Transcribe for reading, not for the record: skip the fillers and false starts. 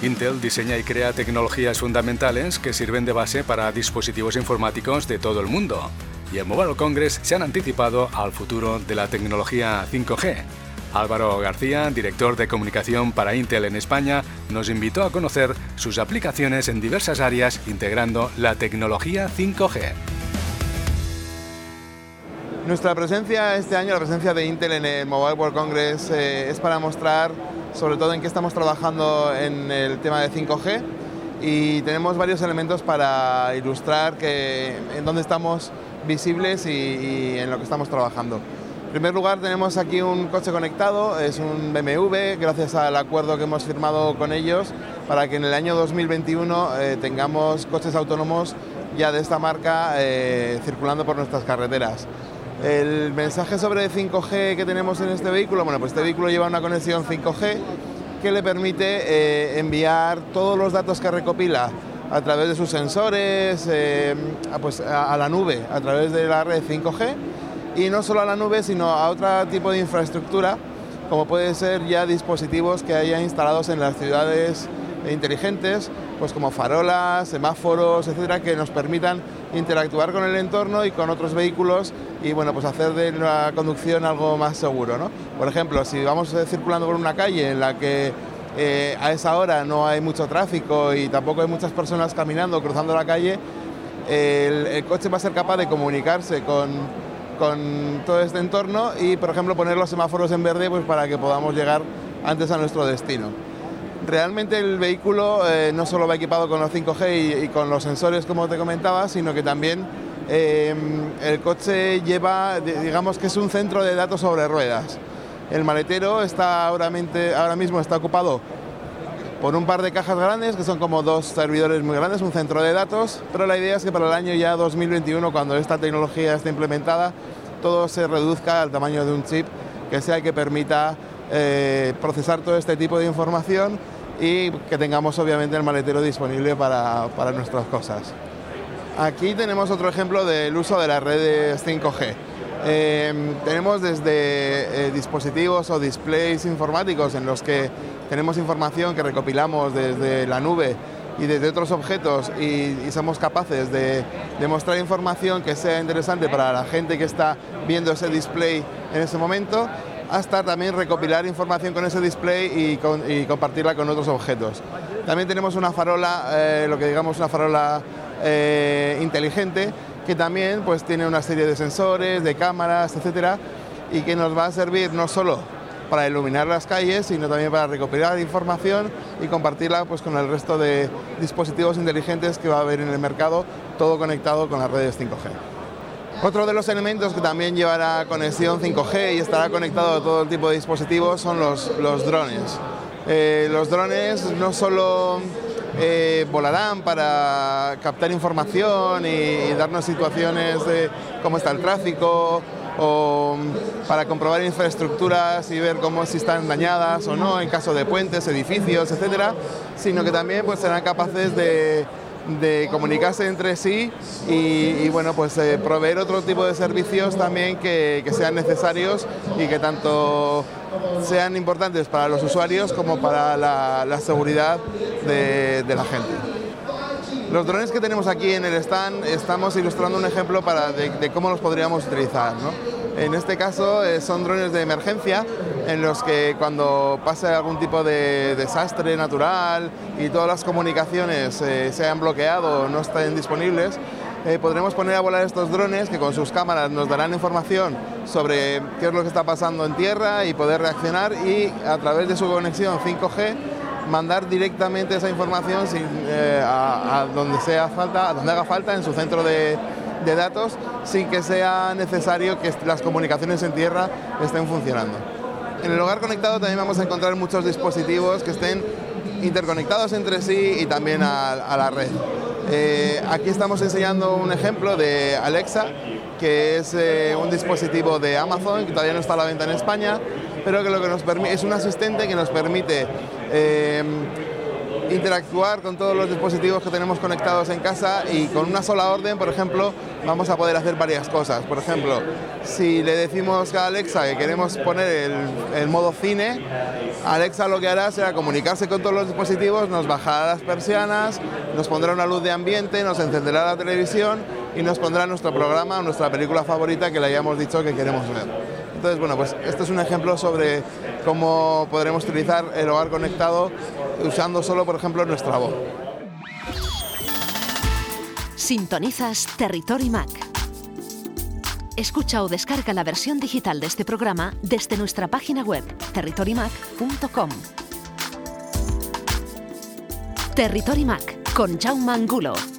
Intel diseña y crea tecnologías fundamentales que sirven de base para dispositivos informáticos de todo el mundo. Y en Mobile World Congress se han anticipado al futuro de la tecnología 5G. Álvaro García, director de comunicación para Intel en España, nos invitó a conocer sus aplicaciones en diversas áreas integrando la tecnología 5G. Nuestra presencia este año, la presencia de Intel en el Mobile World Congress, es para mostrar sobre todo en qué estamos trabajando en el tema de 5G, y tenemos varios elementos para ilustrar en dónde estamos visibles y en lo que estamos trabajando. En primer lugar, tenemos aquí un coche conectado, es un BMW, gracias al acuerdo que hemos firmado con ellos para que en el año 2021 tengamos coches autónomos ya de esta marca circulando por nuestras carreteras. El mensaje sobre 5G que tenemos en este vehículo, bueno, pues este vehículo lleva una conexión 5G que le permite enviar todos los datos que recopila a través de sus sensores a la nube, a través de la red 5G, y no solo a la nube, sino a otro tipo de infraestructura, como puede ser ya dispositivos que haya instalados en las ciudades inteligentes, pues como farolas, semáforos, etcétera, que nos permitan interactuar con el entorno y con otros vehículos y bueno, pues hacer de la conducción algo más seguro, ¿no? Por ejemplo, si vamos circulando por una calle en la que a esa hora no hay mucho tráfico y tampoco hay muchas personas caminando, cruzando la calle, el coche va a ser capaz de comunicarse con todo este entorno y, por ejemplo, poner los semáforos en verde pues para que podamos llegar antes a nuestro destino. Realmente el vehículo no solo va equipado con los 5G y con los sensores, como te comentaba, sino que también el coche lleva, digamos que es un centro de datos sobre ruedas. El maletero ahora mismo está ocupado por un par de cajas grandes, que son como dos servidores muy grandes, un centro de datos, pero la idea es que para el año ya 2021, cuando esta tecnología esté implementada, todo se reduzca al tamaño de un chip, que sea el que permita procesar todo este tipo de información y que tengamos obviamente el maletero disponible para nuestras cosas. Aquí tenemos otro ejemplo del uso de las redes 5G. Tenemos desde dispositivos o displays informáticos en los que tenemos información que recopilamos desde la nube y desde otros objetos y somos capaces de mostrar información que sea interesante para la gente que está viendo ese display en ese momento, hasta también recopilar información con ese display y compartirla con otros objetos. También tenemos una farola, una farola inteligente, que también pues tiene una serie de sensores, de cámaras, etcétera, y que nos va a servir no solo para iluminar las calles, sino también para recopilar información y compartirla pues con el resto de dispositivos inteligentes que va a haber en el mercado, todo conectado con las redes 5G. Otro de los elementos que también llevará conexión 5G y estará conectado a todo tipo de dispositivos son los drones. Los drones no solo volarán para captar información y darnos situaciones de cómo está el tráfico o para comprobar infraestructuras y ver si están dañadas o no en caso de puentes, edificios, etcétera, sino que también pues serán capaces de comunicarse entre sí y bueno, pues proveer otro tipo de servicios también que sean necesarios y que tanto sean importantes para los usuarios como para la seguridad de la gente. Los drones que tenemos aquí en el stand, estamos ilustrando un ejemplo de cómo los podríamos utilizar, ¿no? En este caso son drones de emergencia en los que cuando pase algún tipo de desastre natural y todas las comunicaciones se hayan bloqueado o no estén disponibles, podremos poner a volar estos drones que con sus cámaras nos darán información sobre qué es lo que está pasando en tierra y poder reaccionar y a través de su conexión 5G mandar directamente esa información a donde haga falta en su centro de datos, sin que sea necesario que las comunicaciones en tierra estén funcionando. En el hogar conectado también vamos a encontrar muchos dispositivos que estén interconectados entre sí y también a la red. Aquí estamos enseñando un ejemplo de Alexa, que es un dispositivo de Amazon que todavía no está a la venta en España, pero que lo que nos permite es un asistente que nos permite interactuar con todos los dispositivos que tenemos conectados en casa y con una sola orden, por ejemplo, vamos a poder hacer varias cosas. Por ejemplo, si le decimos a Alexa que queremos poner el modo cine, Alexa lo que hará será comunicarse con todos los dispositivos, nos bajará las persianas, nos pondrá una luz de ambiente, nos encenderá la televisión y nos pondrá nuestro programa o nuestra película favorita que le hayamos dicho que queremos ver. Entonces, bueno, pues este es un ejemplo sobre cómo podremos utilizar el hogar conectado usando solo, por ejemplo, nuestra voz. Sintonizas Territory Mac. Escucha o descarga la versión digital de este programa desde nuestra página web territorymac.com. Territory Mac con Jaume Angulo.